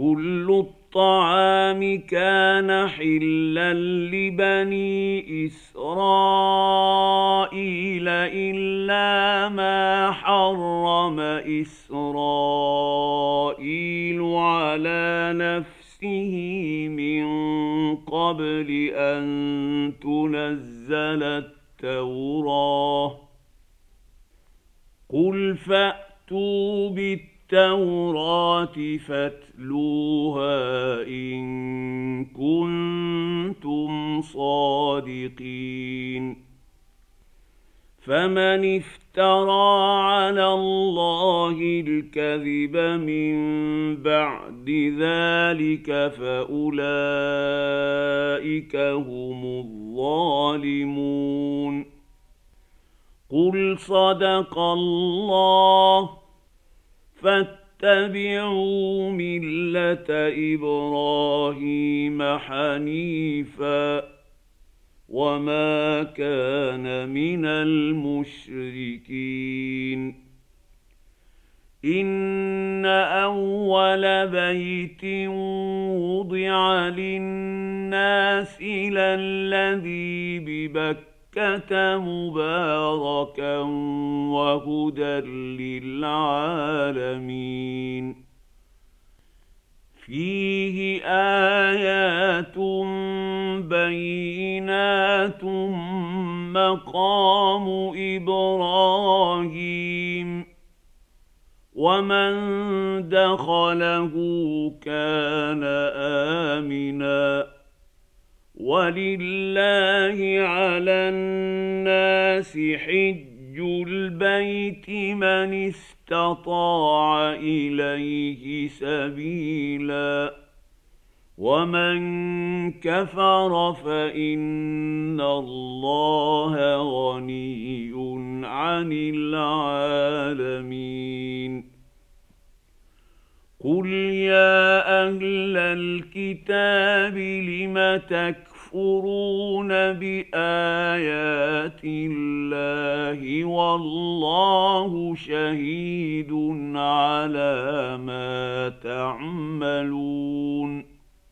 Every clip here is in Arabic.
كل الطعام كان حلا لبني إسرائيل إلا ما حرم إسرائيل على نفسه من قبل أن تنزل التوراة. قل فأتوا بالتوراة فاتلوها إن كنتم صادقين. فمن افترى على الله الكذب من بعد ذلك فأولئك هم الظالمون. قل صدق الله فاتبعوا ملة إبراهيم حنيفا وما كان من المشركين. إن أول بيت وضع للناس للذي ببكة مباركا وهدى للعالمين. فيه آيات بينات مقام إبراهيم ومن دخله كان آمنا. ولله على الناس حج البيت من استطاع إليه سبيلا ومن كفر فإن الله غني عن العالمين. قل يا أهل الكتاب لم تكفرون بآيات الله والله شهيد على ما تعملون.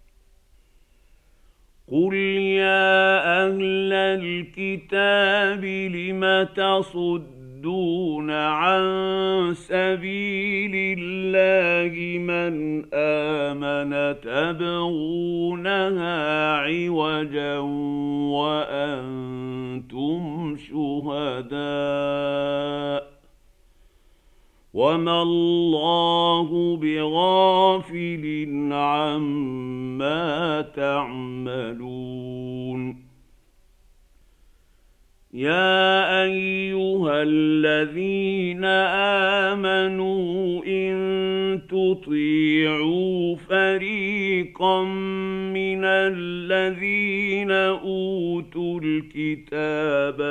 قل يا أهل الكتاب لم تصدون عن سبيل الله من آمن تبغونها عوجا وأنتم شهداء وما الله بغافل عما تعملون. يا أيها الذين آمنوا إن تطيعوا فريقا من الذين أوتوا الكتاب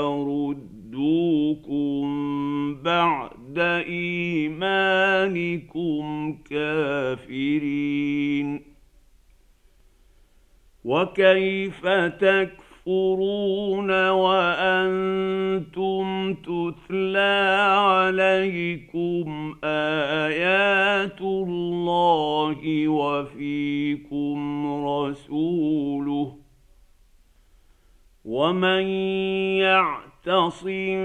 يردوكم بعد إيمانكم كافرين. وكيف تكفرون وأنتم تتلى عليكم آيات الله وفيكم رسوله ومن يعتصم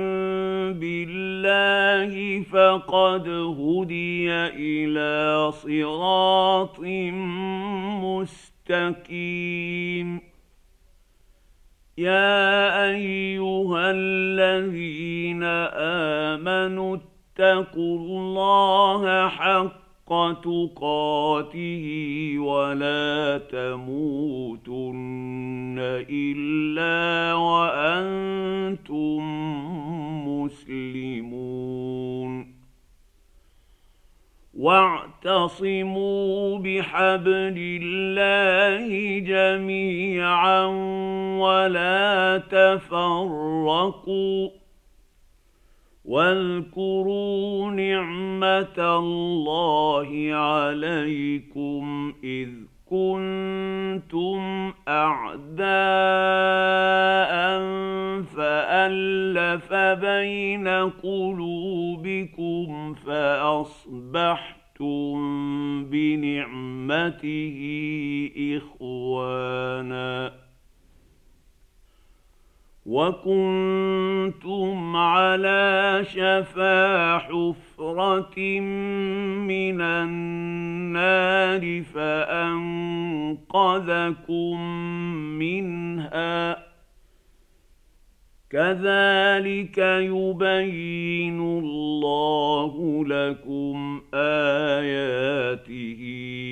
بالله فقد هدي إلى صراط مستقيم. يا أيها الذين آمنوا اتقوا الله حق تقاته ولا تموتن إلا وأنتم مسلمون. واعتصموا بحبل الله جميعا ولا تفرقوا واذكروا نعمة الله عليكم إذ كنتم أعداء فألف بين قلوبكم فأصبحتم بنعمته برحمته إخوانا وكنتم على شفا حفرة من النار فأنقذكم منها كذلك يبين الله لكم آياته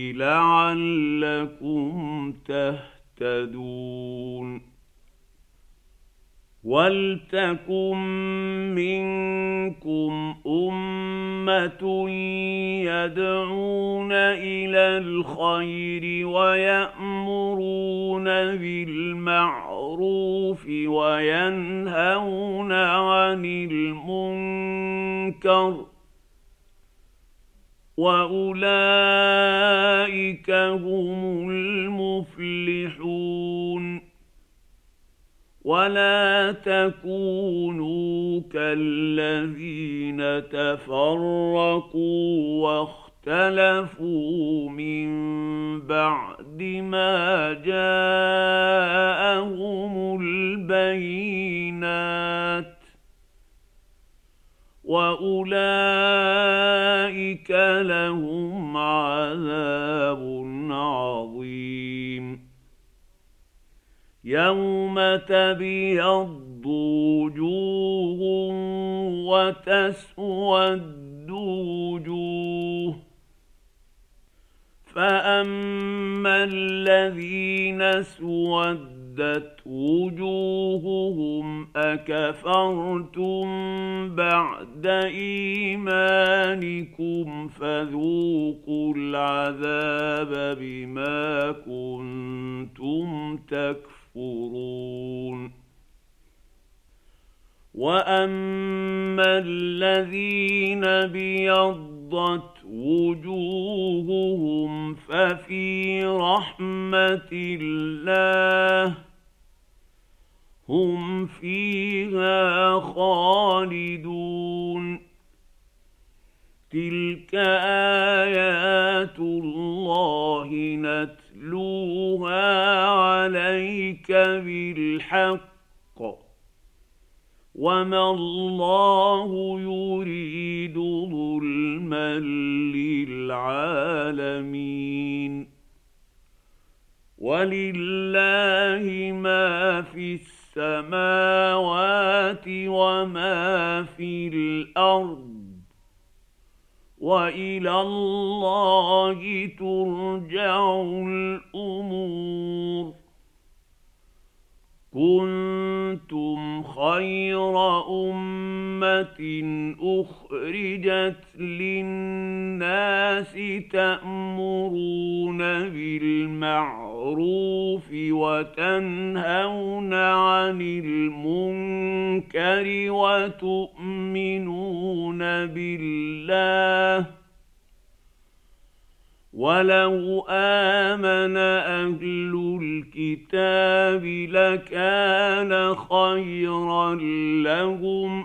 لعلكم تهتدون ولتكن منكم أمة يدعون إلى الخير ويأمرون بالمعروف وينهون عن المنكر وأولئك هم المفلحون ولا تكونوا كالذين تفرقوا واختلفوا من بعد ما جاءهم البينات وأولئك لهم عذاب عظيم يوم تبيض وجوه وتسود وجوه فأما الذين اسودت وجوههم أكفرتم بعد إيمانكم فذوقوا العذاب بما كنتم تكفرون وأما الذين ابيضت وجوههم ففي رحمة الله هم فيها خالدون تلك آيات الله نتلوها عليك بالحق وما الله يريد ظلما للعالمين ولله ما في السماوات وما في الأرض وإلى الله ترجع الأمور كنتم خير أمة أخرجت للناس تأمرون بالمعروف وتنهون عن المنكر وتؤمنون بالله ولو آمن أهل الكتاب لكان خيرا لهم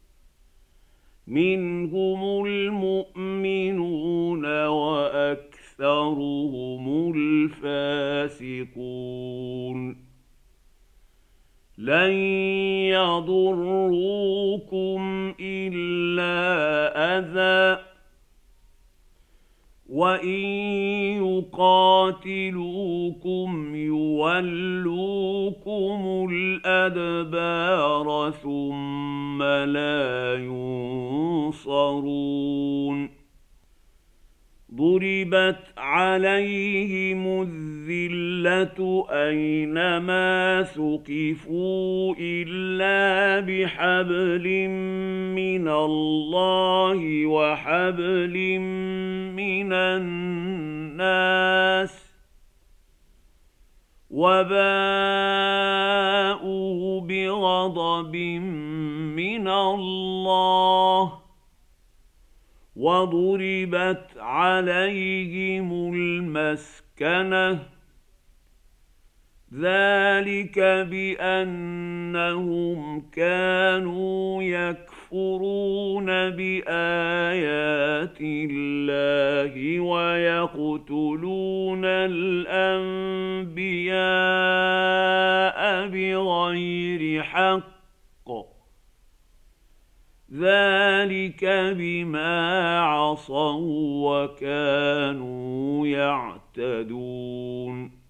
منهم المؤمنون وأكثرهم الفاسقون لن يضروكم إلا أذى وإن يقاتلوكم يولوكم الأدبار ثم لا ينصرون ضربت عليهم الذلة أينما ثقفوا إلا بحبل من الله وحبل من الناس وباءوا بغضب من الله وضربت عليهم المسكنة ذلك بأنهم كانوا يكفرون يكفرون بآيات الله ويقتلون الأنبياء بغير حق ذلك بما عصوا وكانوا يعتدون